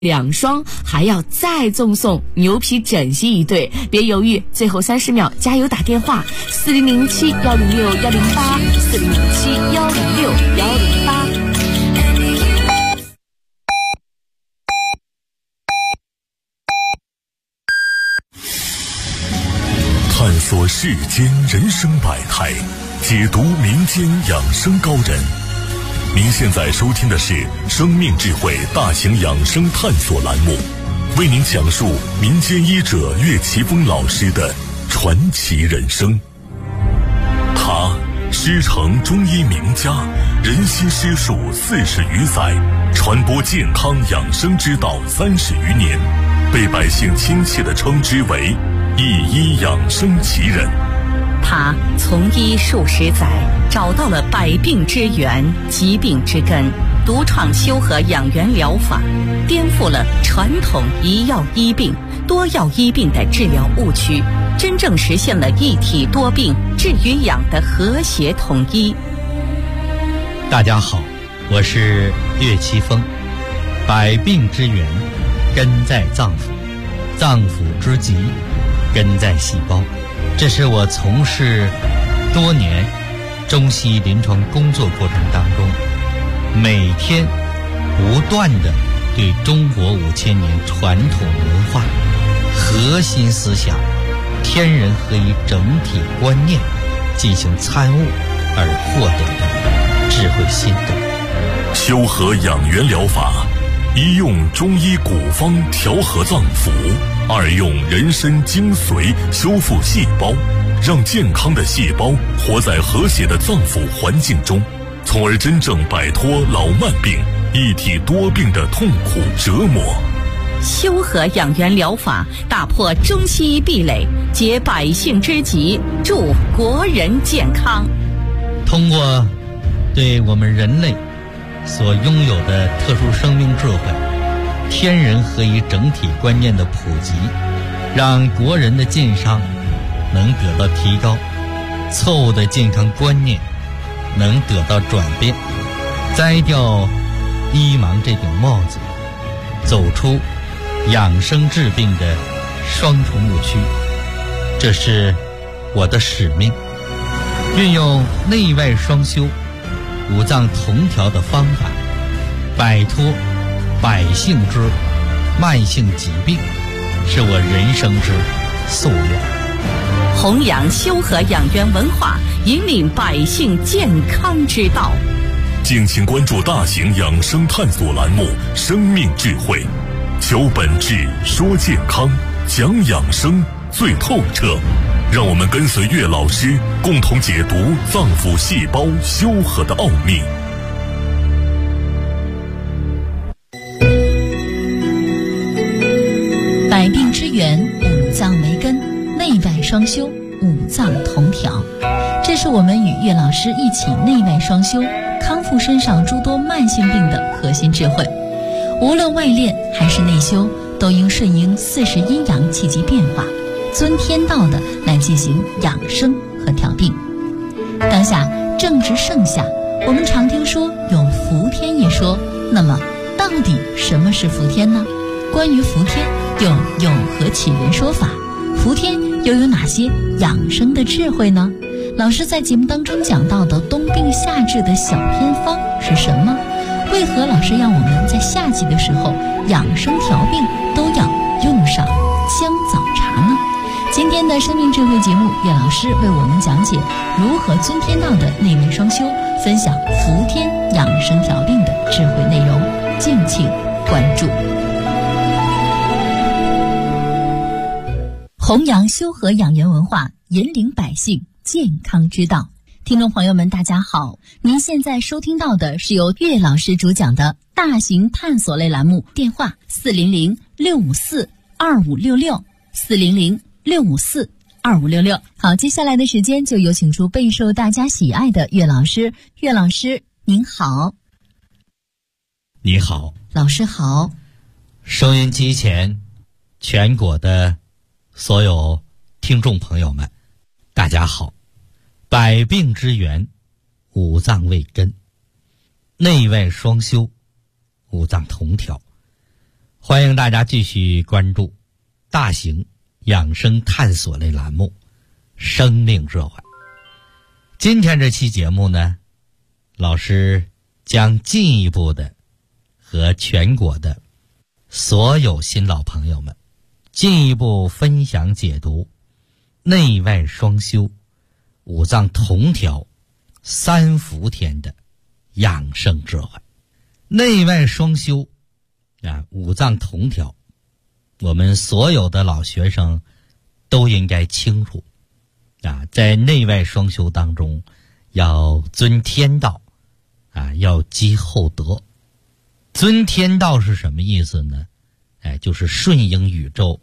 2双，还要再赠送牛皮枕席1对。别犹豫，最后30秒加油打电话4007-106-108，4007-106-108。 探索世间人生百态，解读民间养生高人。您现在收听的是生命智慧大型养生探索栏目，为您讲述民间医者岳奇峰老师的传奇人生。他师承中医名家，人心师术40余载，传播健康养生之道30余年，被百姓亲切地称之为一医养生奇人。 他从医数十载，找到了百病之源、疾病之根，独创修和养元疗法，颠覆了传统一药医病、多药医病的治疗误区，真正实现了一体多病、治与养的和谐统一。 大家好，我是岳奇峰。百病之源根在脏腑，脏腑之疾根在细胞。这是我从事多年中西医临床工作过程当中，每天不断地对中国5000年传统文化核心思想天人合一整体观念进行参悟而获得的智慧心得。 修和养元疗法，一用中医古方调和脏腑，二用人参精髓修复细胞，让健康的细胞活在和谐的脏腑环境中，从而真正摆脱老慢病、一体多病的痛苦折磨。 修和养元疗法打破中西医壁垒，解百姓之急，助国人健康。 通过对我们人类所拥有的特殊生命智慧、天人合一整体观念的普及，让国人的健康能得到提高，错误的健康观念能得到转变，摘掉医盲这顶帽子，走出养生治病的双重误区。这是我的使命，运用内外双修、五脏同调的方法，摆脱百姓之慢性疾病，是我人生之夙愿。 弘扬修和养元文化，引领百姓健康之道。 敬请关注大型养生探索栏目《生命智慧》，求本质，说健康，讲养生最透彻。让我们跟随岳老师，共同解读脏腑细胞修和的奥秘。 百病之源，五脏为根，内外双修，五脏同调。这是我们与岳老师一起内外双修，康复身上诸多慢性病的核心智慧。无论外练还是内修，都应顺应40阴阳气机变化，遵天道的来进行养生和调病。当下正值盛夏，我们常听说有伏天一说，那么到底什么是伏天呢？关于伏天又有何起源说法？伏天又有哪些养生的智慧呢？老师在节目当中讲到的冬病夏治的小偏方是什么？为何老师让我们在夏季的时候养生调病都要用上姜枣茶呢？今天的生命智慧节目，岳老师为我们讲解如何遵天道的内外双修，分享伏天养生调病的智慧内容，敬请关注。弘扬修和养元文化，引领百姓健康之道。听众朋友们大家好，您现在收听到的是由岳老师主讲的大型探索类栏目，电话400-654-2566，400-654-2566。好，接下来的时间就有请出备受大家喜爱的岳老师。岳老师您好。 你好， 老师好。 收音机前全国的所有听众朋友们大家好。百病之源，五脏为根，内外双修，五脏同调。 欢迎大家继续关注大型养生探索类栏目生命智慧。今天这期节目呢，老师将进一步的和全国的所有新老朋友们进一步分享解读内外双修、五脏同调、三伏天的养生智慧。内外双修五脏同调，我们所有的老学生都应该清楚在内外双修当中要遵天道要积厚德。遵天道是什么意思呢？就是顺应宇宙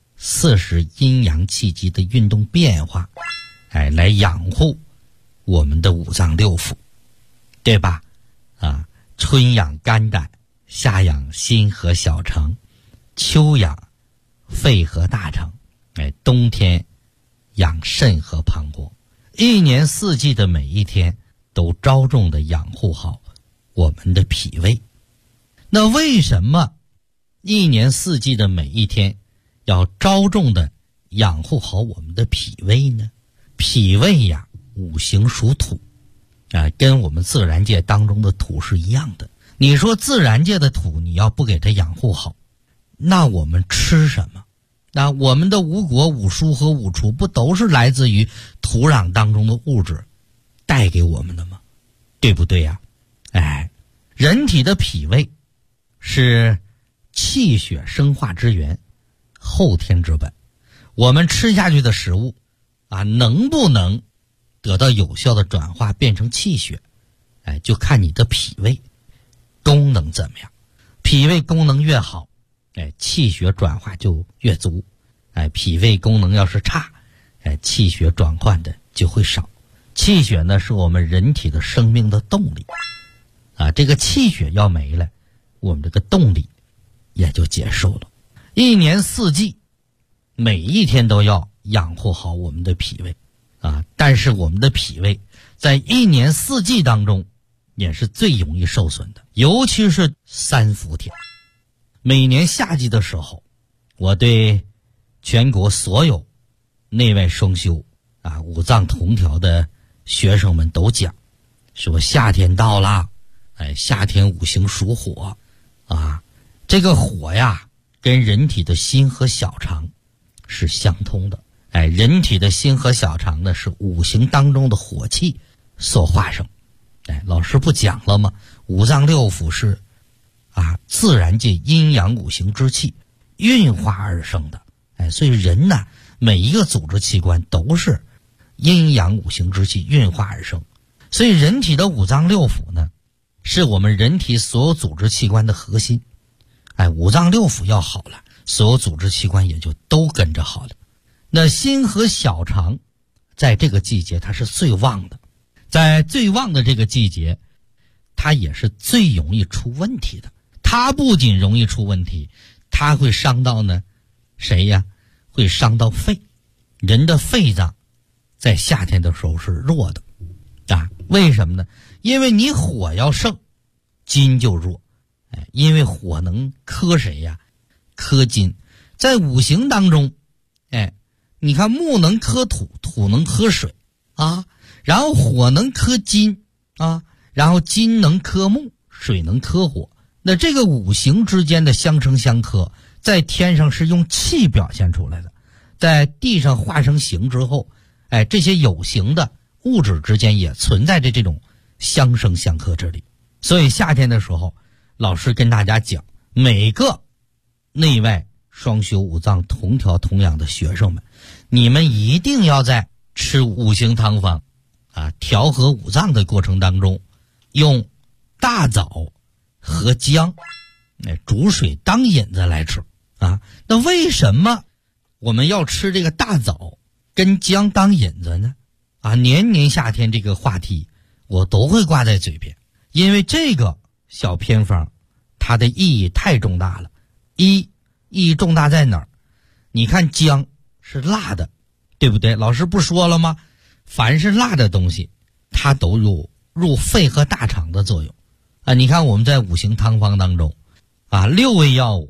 40阴阳气机的运动变化，来养护我们的五脏六腑，对吧？春养肝胆，夏养心和小肠，秋养肺和大肠，冬天养肾和膀胱。一年四季的每一天都着重的养护好我们的脾胃。那为什么一年四季的每一天要着重的养护好我们的脾胃呢？脾胃五行属土跟我们自然界当中的土是一样的。你说自然界的土你要不给它养护好，那我们吃什么？那我们的五果五蔬和五畜不都是来自于土壤当中的物质带给我们的吗？对不对呀？人体的脾胃是气血生化之源，后天之本。我们吃下去的食物能不能得到有效的转化变成气血，就看你的脾胃功能怎么样。脾胃功能越好，气血转化就越足。脾胃功能要是差，气血转换的就会少。气血呢，是我们人体的生命的动力这个气血要没了，我们这个动力也就结束了。一年四季每一天都要养护好我们的脾胃但是我们的脾胃在一年四季当中也是最容易受损的，尤其是三伏天。每年夏季的时候，我对全国所有内外双修五脏同调的学生们都讲，说夏天到了，夏天五行属火这个火跟人体的心和小肠是相通的。人体的心和小肠呢，是五行当中的火气所化生。老师不讲了吗？五脏六腑是自然界阴阳五行之气运化而生的。所以人呢，每一个组织器官都是阴阳五行之气运化而生。所以人体的五脏六腑呢，是我们人体所有组织器官的核心。五脏六腑要好了，所有组织器官也就都跟着好了。那心和小肠在这个季节它是最旺的，在最旺的这个季节，它也是最容易出问题的。它不仅容易出问题，它会伤到呢谁呀？会伤到肺。人的肺脏在夏天的时候是弱的为什么呢？因为你火要盛，金就弱。因为火能克谁呀？克金。在五行当中你看木能克土，土能克水然后火能克金然后金能克木，水能克火。那这个五行之间的相生相克，在天上是用气表现出来的，在地上化成形之后这些有形的物质之间也存在着这种相生相克之力。所以夏天的时候，老师跟大家讲，每个内外双修五脏同调同养的学生们，你们一定要在吃五行汤方调和五脏的过程当中，用大枣和姜煮水当引子来吃那为什么我们要吃这个大枣跟姜当引子呢？年年夏天这个话题我都会挂在嘴边，因为这个小偏方它的意义太重大了。意义重大在哪儿？你看姜是辣的，对不对？老师不说了吗？凡是辣的东西它都有入肺和大肠的作用你看我们在五行汤方当中6味药物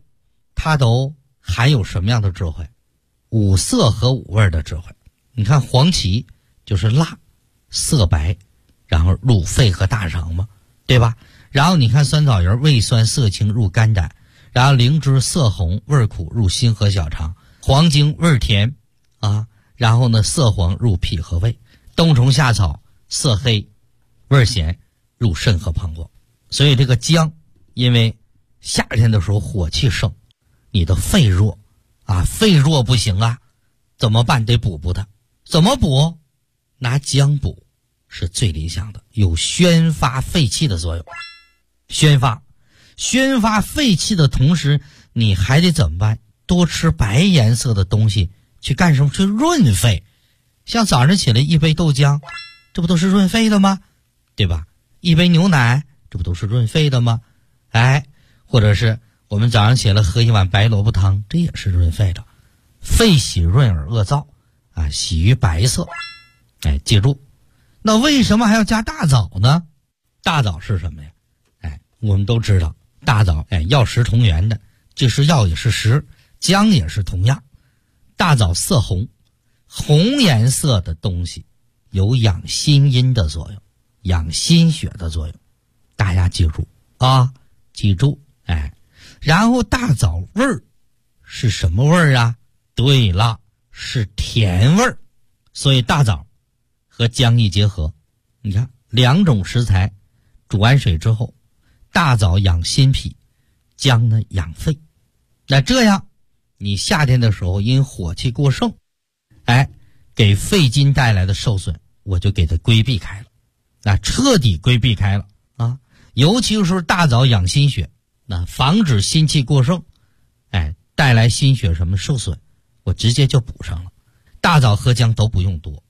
它都含有什么样的智慧？五色和五味的智慧。你看黄芪就是辣，色白，然后入肺和大肠嘛，对吧？然后你看酸枣仁味酸色清入肝胆，然后灵芝色红味苦入心和小肠，黄精味甜啊，然后呢色黄入脾和胃，冬虫夏草色黑味咸入肾和膀胱。所以这个姜，因为夏天的时候火气盛，你的肺弱啊，肺弱不行啊，怎么办？得补它。怎么补？拿姜补是最理想的，有宣发肺气的作用。宣发肺气的同时，你还得怎么办？多吃白颜色的东西，去干什么？去润肺。像早上起来一杯豆浆，这不都是润肺的吗？对吧？一杯牛奶，这不都是润肺的吗？哎，或者是我们早上起来喝一碗白萝卜汤，这也是润肺的。肺喜润而恶燥啊，喜于白色。哎，记住，那为什么还要加大枣呢？大枣是什么呀？哎，我们都知道大枣，哎，药食同源的，就是药也是食，姜也是同样。大枣色红，红颜色的东西有养心阴的作用，养心血的作用，大家记住啊，记住。哎，然后大枣味儿是什么味儿啊？对了，是甜味儿。所以大枣和姜一结合，你看两种食材煮完水之后，大枣养心脾，姜呢养肺。那这样你夏天的时候因火气过盛，哎，给肺经带来的受损，我就给它规避开了，那彻底规避开了啊！尤其是大枣养心血，那防止心气过盛，哎，带来心血什么受损，我直接就补上了。大枣和姜都不用多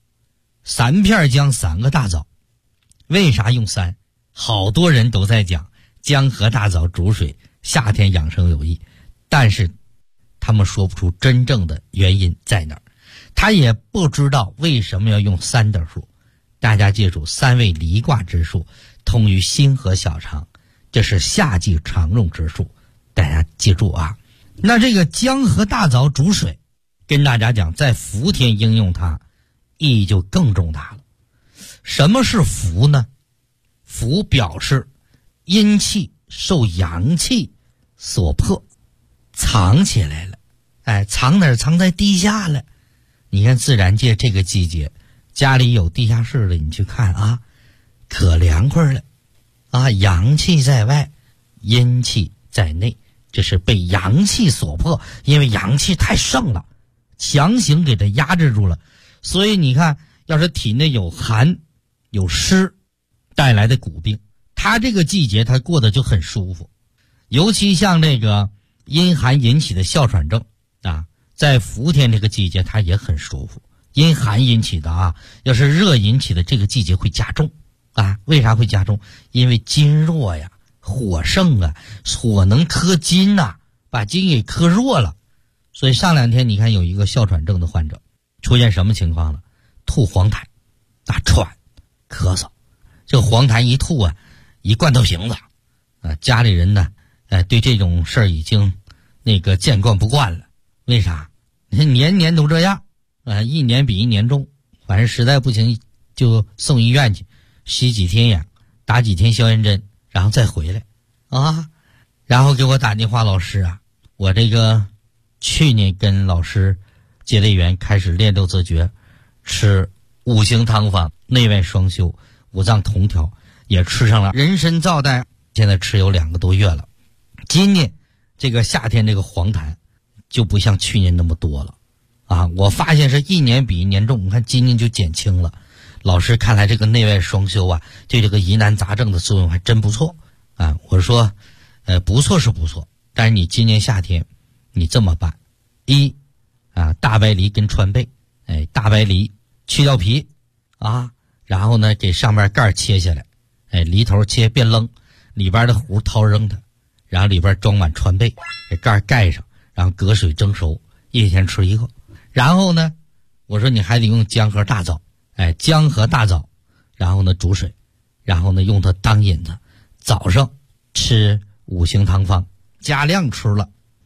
，3片姜3个大枣。为啥用3？好多人都在讲姜和大枣煮水夏天养生有益，但是他们说不出真正的原因在哪儿，他也不知道为什么要用3的数。大家记住，3味离卦之数通于心和小肠，这是夏季常用之数，大家记住啊。那这个姜和大枣煮水，跟大家讲，在伏天应用它意义就更重大了。什么是伏呢？伏表示阴气受阳气所迫，藏起来了。哎，藏哪儿？藏在地下了。你看自然界这个季节，家里有地下室的，你去看啊，可凉快了啊！阳气在外，阴气在内，这是被阳气所迫，因为阳气太盛了，强行给它压制住了。所以你看，要是体内有寒有湿带来的骨病，它这个季节它过得就很舒服。尤其像这个阴寒引起的哮喘症啊，在伏天这个季节它也很舒服。阴寒引起的啊，要是热引起的这个季节会加重啊。为啥会加重？因为金弱呀，火盛啊，火能克金呐，把金给克弱了。所以上2天你看有一个哮喘症的患者出现什么情况了？吐黄痰啊，喘咳嗽。这个黄痰一吐啊，一罐头瓶子啊，家里人呢对这种事儿已经见惯不惯了。为啥？年年都这样啊，一年比一年重。反正实在不行就送医院去，吸几天氧，打几天消炎针，然后再回来啊。然后给我打电话，老师啊，我这个去年跟老师结的缘，开始练六字诀，吃5行汤方，内外双修，5脏同调，也吃上了人参皂苷，现在吃有2个多月了。今年这个夏天这个黄痰就不像去年那么多了啊！我发现是一年比一年重，你看今年就减轻了。老师看来这个内外双修啊，对这个疑难杂症的作用还真不错啊！我说不错是不错，但是你今年夏天你这么办：一啊，大白梨跟川贝，哎，大白梨去掉皮啊，然后呢给上面盖切下来，哎，梨头切变扔，里边的核掏扔它，然后里边装满川贝，给盖盖上，然后隔水蒸熟，1天吃1个。然后呢我说你还得用姜和大枣，哎，姜和大枣，然后呢煮水，然后呢用它当引子，早上吃5行汤方，加量吃了，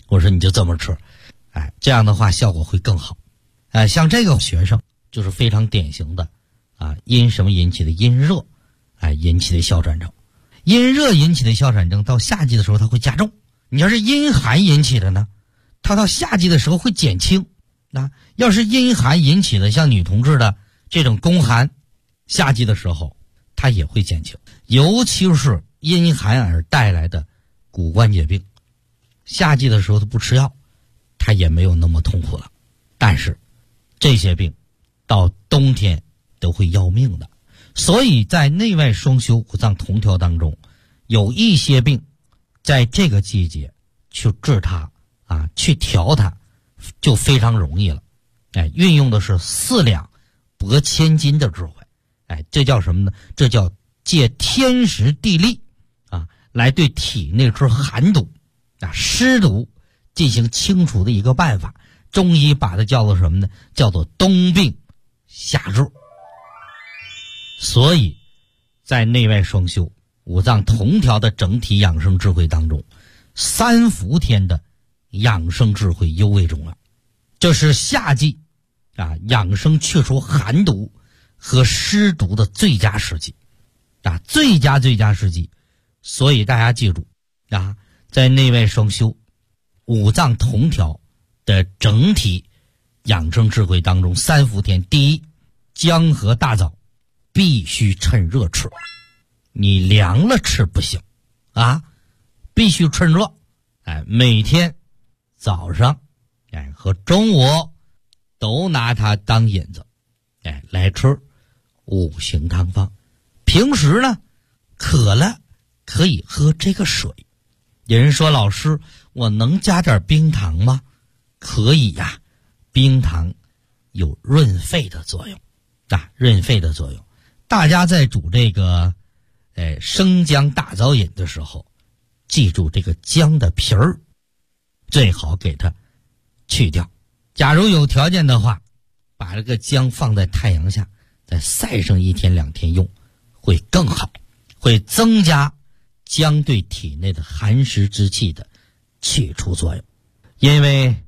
我说你就这么吃，这样的话效果会更好。像这个学生就是非常典型的因什么引起的？因热引起的哮喘症。因热引起的哮喘症到夏季的时候它会加重，你要是因寒引起的呢，它到夏季的时候会减轻。要是因寒引起的，像女同志的这种宫寒，夏季的时候它也会减轻。尤其是因寒而带来的骨关节病，夏季的时候它不吃药，它也没有那么痛苦了。但是这些病到冬天都会要命的。所以在内外双修五脏同调当中，有一些病在这个季节去治它去调它就非常容易了。运用的是4两拨千斤的智慧。这叫什么呢？这叫借天时地利来对体内之寒毒湿毒进行清除的一个办法。中医把它叫做什么呢？叫做冬病夏治。所以在内外双修五脏同调的整体养生智慧当中，3伏天的养生智慧尤为重要。这是夏季养生去除寒毒和湿毒的最佳时机最佳时机。所以大家记住在内外双修五脏同调的整体养生智慧当中，3伏天，第一，姜和大枣必须趁热吃，你凉了吃不行必须趁热。每天早上和中午都拿它当引子来吃5行汤方。平时呢渴了可以喝这个水。有人说，老师我能加点冰糖吗？可以冰糖有润肺的作用润肺的作用。大家在煮这个生姜大枣饮的时候，记住这个姜的皮儿最好给它去掉。假如有条件的话，把这个姜放在太阳下再晒上1天2天用会更好，会增加姜对体内的寒湿之气的去除作用。因为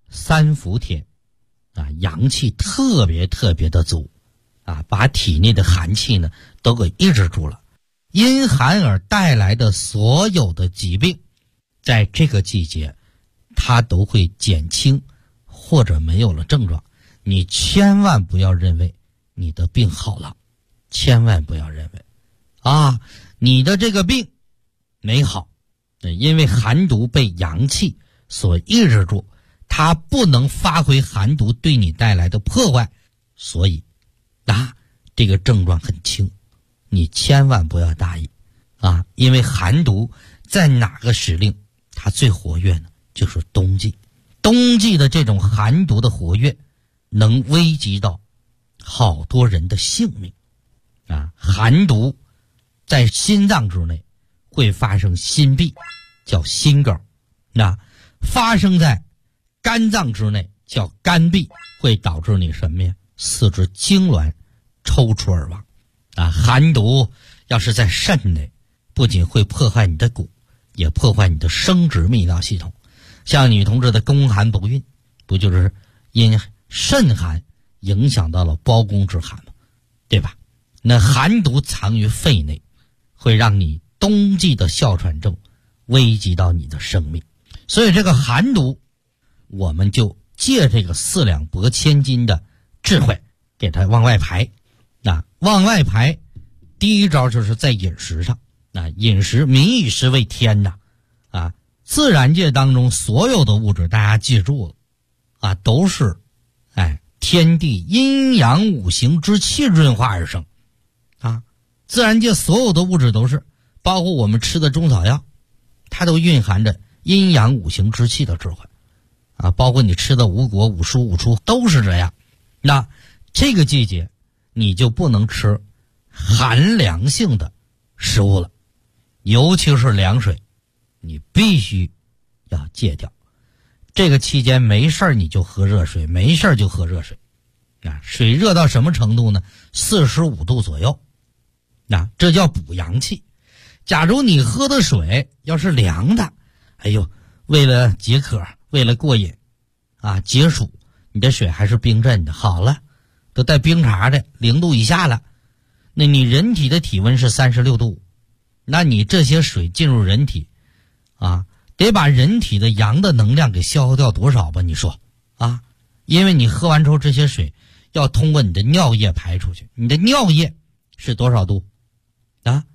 3伏天阳气特别的足把体内的寒气呢都给抑制住了。因寒而带来的所有的疾病在这个季节它都会减轻或者没有了症状。你千万不要认为你的病好了，千万不要认为你的这个病没好，因为寒毒被阳气所抑制住，它不能发挥寒毒对你带来的破坏，所以这个症状很轻，你千万不要大意因为寒毒在哪个时令它最活跃呢？就是冬季。冬季的这种寒毒的活跃能危及到好多人的性命寒毒在心脏之内会发生心闭，叫心梗发生在肝脏之内叫肝闭，会导致你什么呀？四肢痉挛抽搐而亡寒毒要是在肾内，不仅会破坏你的骨，也破坏你的生殖泌尿系统。像女同志的宫寒不孕，不就是因肾寒影响到了胞宫之寒吗？对吧？那寒毒藏于肺内，会让你冬季的哮喘症危及到你的生命。所以这个寒毒我们就借这个4两拨千斤的智慧给它往外排往外排。第一招就是在饮食上饮食，民以食为天自然界当中所有的物质大家记住了都是天地阴阳五行之气润化而生自然界所有的物质都是，包括我们吃的中草药，它都蕴含着阴阳五行之气的智慧包括你吃的五果五蔬五畜都是这样。那这个季节你就不能吃寒凉性的食物了，尤其是凉水你必须要戒掉。这个期间没事你就喝热水，没事就喝热水水热到什么程度呢？45度左右这叫补阳气。假如你喝的水要是凉的， 为了解渴，为了过瘾啊解暑，你这水还是冰镇的，好了，都带冰碴的，0度以下了，那你人体的体温是36度，那你这些水进入人体啊，得把人体的阳的能量给消耗掉多少吧？你说啊，因为你喝完之后这些水要通过你的尿液排出去，你的尿液是多少度啊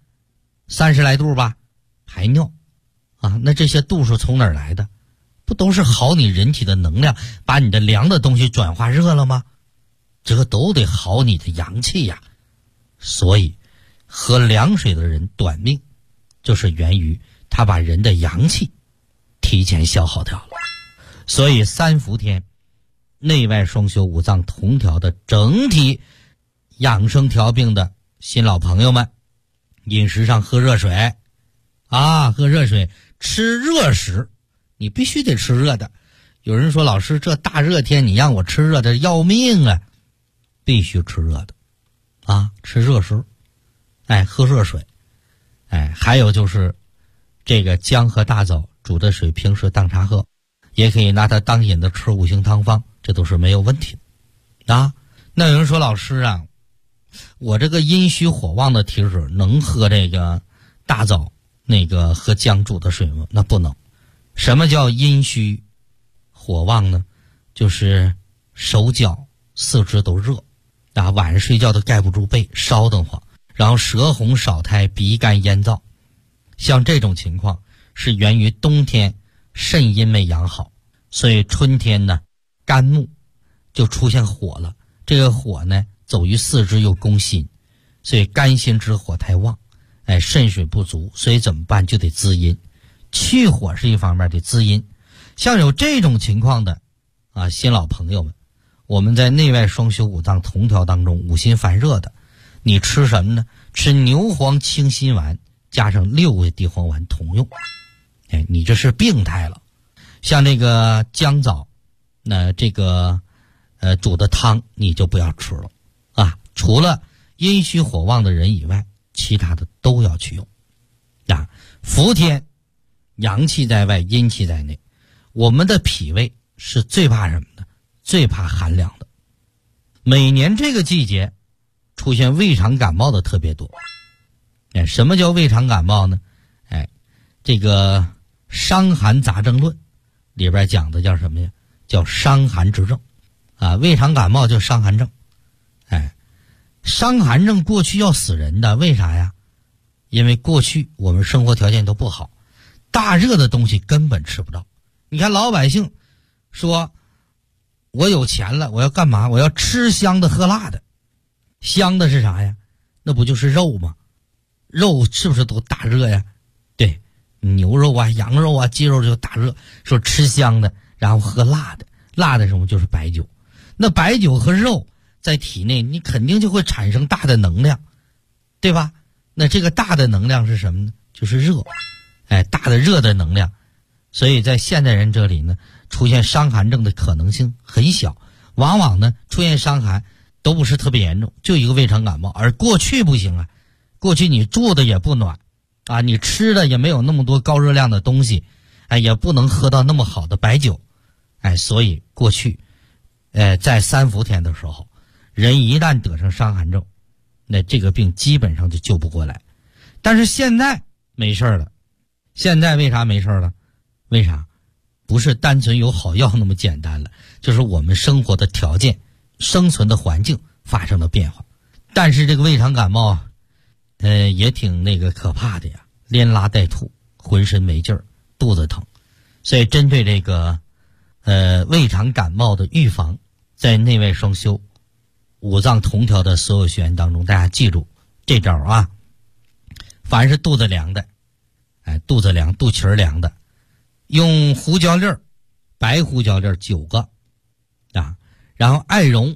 ？30来度吧，排尿啊，那这些度数从哪儿来的？不都是耗你人体的能量，把你的凉的东西转化热了吗？这个都得耗你的阳气呀。所以喝凉水的人短命，就是源于他把人的阳气提前消耗掉了。所以3伏天内外双修五脏同调的整体养生调病的新老朋友们，饮食上喝热水啊，喝热水，吃热食，你必须得吃热的。有人说老师这大热天你让我吃热的要命啊，必须吃热的啊，吃热食，哎，喝热水，哎，还有就是这个姜和大枣煮的水平时当茶喝，也可以拿它当饮的吃5行汤方，这都是没有问题的啊。那有人说老师啊，我这个阴虚火旺的体质能喝这个大枣那个和姜煮的水吗？那不能。什么叫阴虚火旺呢？就是手脚四肢都热啊，晚上睡觉都盖不住被，烧得慌，然后舌红少苔，鼻干咽燥。像这种情况是源于冬天肾阴没养好，所以春天呢肝木就出现火了，这个火呢走于四肢又攻心，所以肝心之火太旺，哎，肾水不足，所以怎么办？就得滋阴，去火是一方面，得滋阴。像有这种情况的啊，新老朋友们，我们在内外双修五脏同调当中，五心烦热的，你吃什么呢？吃牛黄清心丸加上6味地黄丸同用，哎，你这是病态了。像这个姜枣，那这个煮的汤你就不要吃了啊，除了阴虚火旺的人以外，其他的都要去用啊。伏天阳气在外，阴气在内，我们的脾胃是最怕什么的？最怕寒凉的。每年这个季节出现胃肠感冒的特别多。哎，什么叫胃肠感冒呢？哎，这个《伤寒杂症论》里边讲的叫什么呀？叫伤寒之症啊，胃肠感冒叫伤寒症。哎，伤寒症过去要死人的，为啥呀？因为过去我们生活条件都不好，大热的东西根本吃不到。你看老百姓说我有钱了，我要干嘛？我要吃香的喝辣的。香的是啥呀？那不就是肉吗？肉是不是都大热呀？对，牛肉啊羊肉啊鸡肉就大热，说吃香的然后喝辣的，辣的什么？就是白酒。那白酒和肉在体内你肯定就会产生大的能量，对吧？那这个大的能量是什么呢？就是热，哎，大的热的能量。所以在现代人这里呢，出现伤寒症的可能性很小，往往呢出现伤寒都不是特别严重，就一个胃肠感冒。而过去不行啊，过去你住的也不暖啊，你吃的也没有那么多高热量的东西，哎，也不能喝到那么好的白酒，哎，所以过去在3伏天的时候，人一旦得上伤寒症，那这个病基本上就救不过来。但是现在没事了。现在为啥没事了？为啥？不是单纯有好药那么简单了，就是我们生活的条件、生存的环境发生了变化。但是这个胃肠感冒也挺那个可怕的呀，连拉带吐，浑身没劲儿，肚子疼。所以针对这个胃肠感冒的预防，在内外双修五脏同调的所有学员当中，大家记住这招啊。凡是肚子凉的，哎，肚子凉肚脐凉的，用胡椒粒儿，白胡椒粒儿9个啊，然后艾绒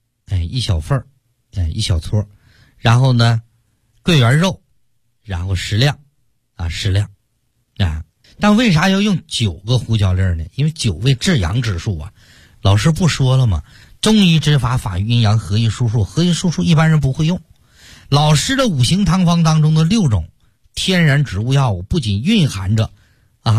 1小份儿，1小撮，然后呢桂圆肉，然后适量啊，但为啥要用9个胡椒粒儿呢？因为9味至阳之术啊，老师不说了吗？中医之法，法于阴阳，合一术数，合一术数一般人不会用。老师的5行汤方当中的6种天然植物药物，不仅蕴含着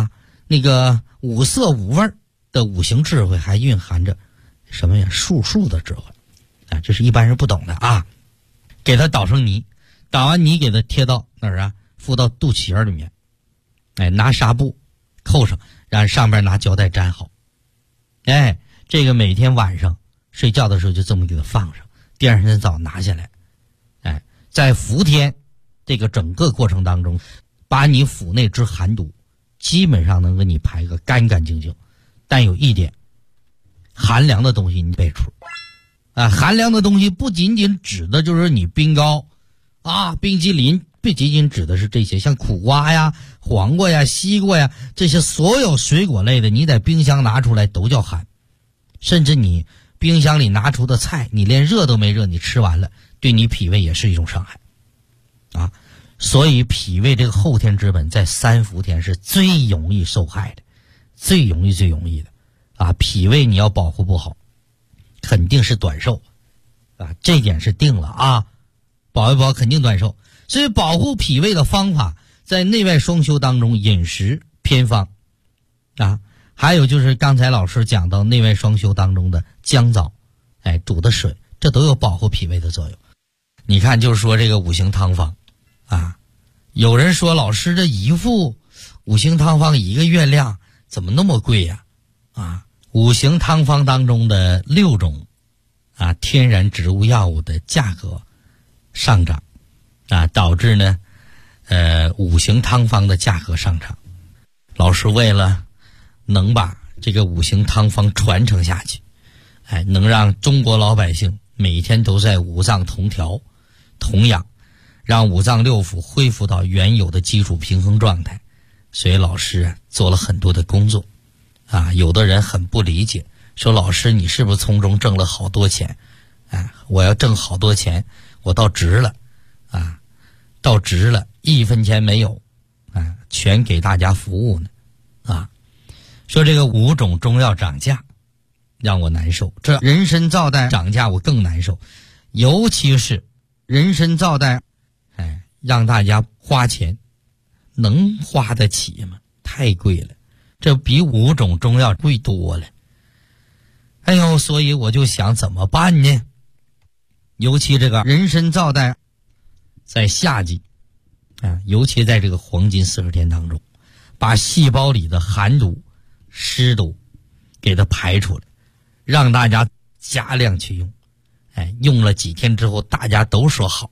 那个五色五味的五行智慧还蕴含着什么呀？术的智慧啊，这是一般人不懂的啊。给它捣成泥，捣完泥给它贴到哪儿啊？敷到肚脐眼里面，拿纱布扣上，让上边拿胶带粘好。这个每天晚上睡觉的时候就这么给它放上，第二天早拿下来。在伏天这个整个过程当中，把你腹内之寒毒基本上能给你排个干干净净。但有一点，寒凉的东西你备出寒凉的东西不仅仅指的就是你冰糕冰淇淋，不仅仅指的是这些，像苦瓜呀、黄瓜呀、西瓜呀，这些所有水果类的，你在冰箱拿出来都叫寒。甚至你冰箱里拿出的菜，你连热都没热，你吃完了，对你脾胃也是一种伤害所以脾胃这个后天之本在三伏天是最容易受害的，最容易的脾胃你要保护不好，肯定是短寿这点是定了保一保肯定短寿。所以保护脾胃的方法在内外双修当中，饮食偏方还有就是刚才老师讲到内外双修当中的姜枣煮的水，这都有保护脾胃的作用。你看就是说这个五行汤方有人说老师这一副五行汤方一个月亮怎么那么贵呀五行汤方当中的6种天然植物药物的价格上涨导致呢五行汤方的价格上涨。老师为了能把这个五行汤方传承下去能让中国老百姓每天都在五脏同调同养，让五脏六腑恢复到原有的基础平衡状态，所以老师做了很多的工作有的人很不理解，说老师你是不是从中挣了好多钱我要挣好多钱，我倒值了倒值了，1分钱没有全给大家服务呢说这个5种中药涨价让我难受，这人参皂苷涨价我更难受，尤其是人参皂苷让大家花钱，能花得起吗？太贵了，这比5种中药贵多了。所以我就想怎么办呢？尤其这个人参皂苷在夏季尤其在这个黄金40天当中，把细胞里的寒毒湿毒给它排出来，让大家加量去用用了几天之后大家都说好，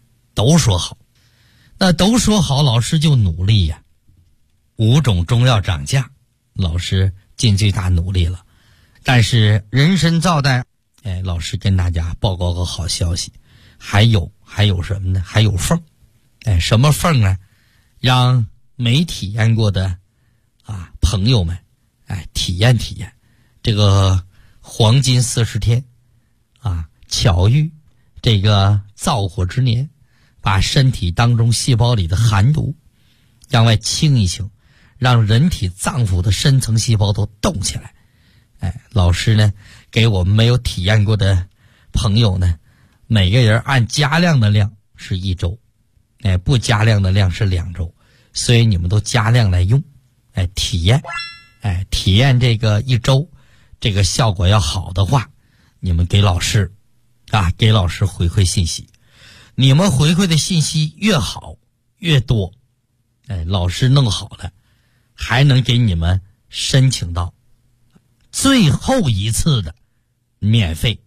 那都说好老师就努力5种中药涨价，老师尽最大努力了。但是人参皂苷老师跟大家报告个好消息，还有什么呢？还有缝什么缝呢？让没体验过的朋友们体验这个黄金40天巧遇这个燥火之年，把身体当中细胞里的寒毒让外清一清，让人体脏腑的深层细胞都动起来。老师呢给我们没有体验过的朋友呢，每个人按加量的量是1周，不加量的量是2周，所以你们都加量来用体验这个1周，这个效果要好的话，你们给老师回馈信息，你们回馈的信息越好越多老师弄好了还能给你们申请到最后一次的免费